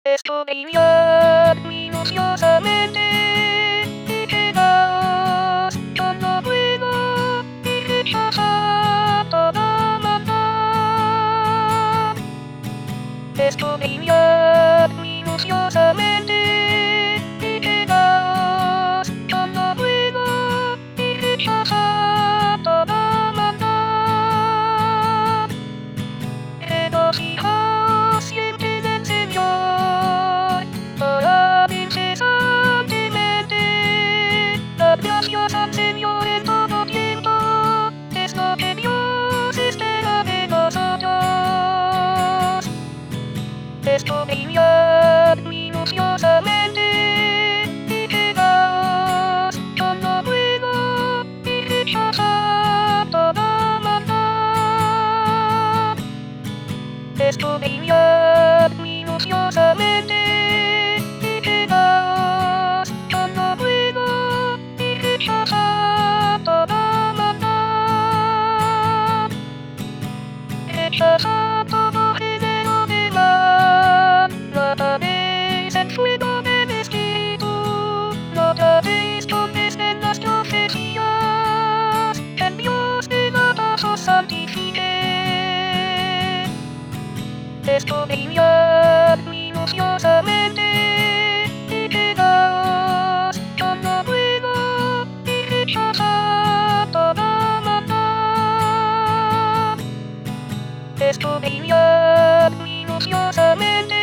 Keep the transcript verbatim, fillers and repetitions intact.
Estudiar minuciosamente y quedaos con lo bueno y rechazar toda maldad. Estudiar minuciosamente y quedaos con lo bueno y rechazar toda maldad. Regocijaos siempre en el Señor, orad incesantemente, dad gracias al Señor en todo tiempo, es lo que Dios espera de nosotros. Estudiad minuciosamente y quedaos con lo bueno y rechazad toda maldad. Estudiad minuciosamente y quedaos con lo bueno y rechazad toda maldad. Rechazad todo género de mal, no apaguéis el fuego del Espíritu, no tratéis con desdén las profecías, que el Dios de la paz os santifique. Estudiad minuciosamente y quedaos con lo bueno y rechazad toda maldad. Estudiad minuciosamente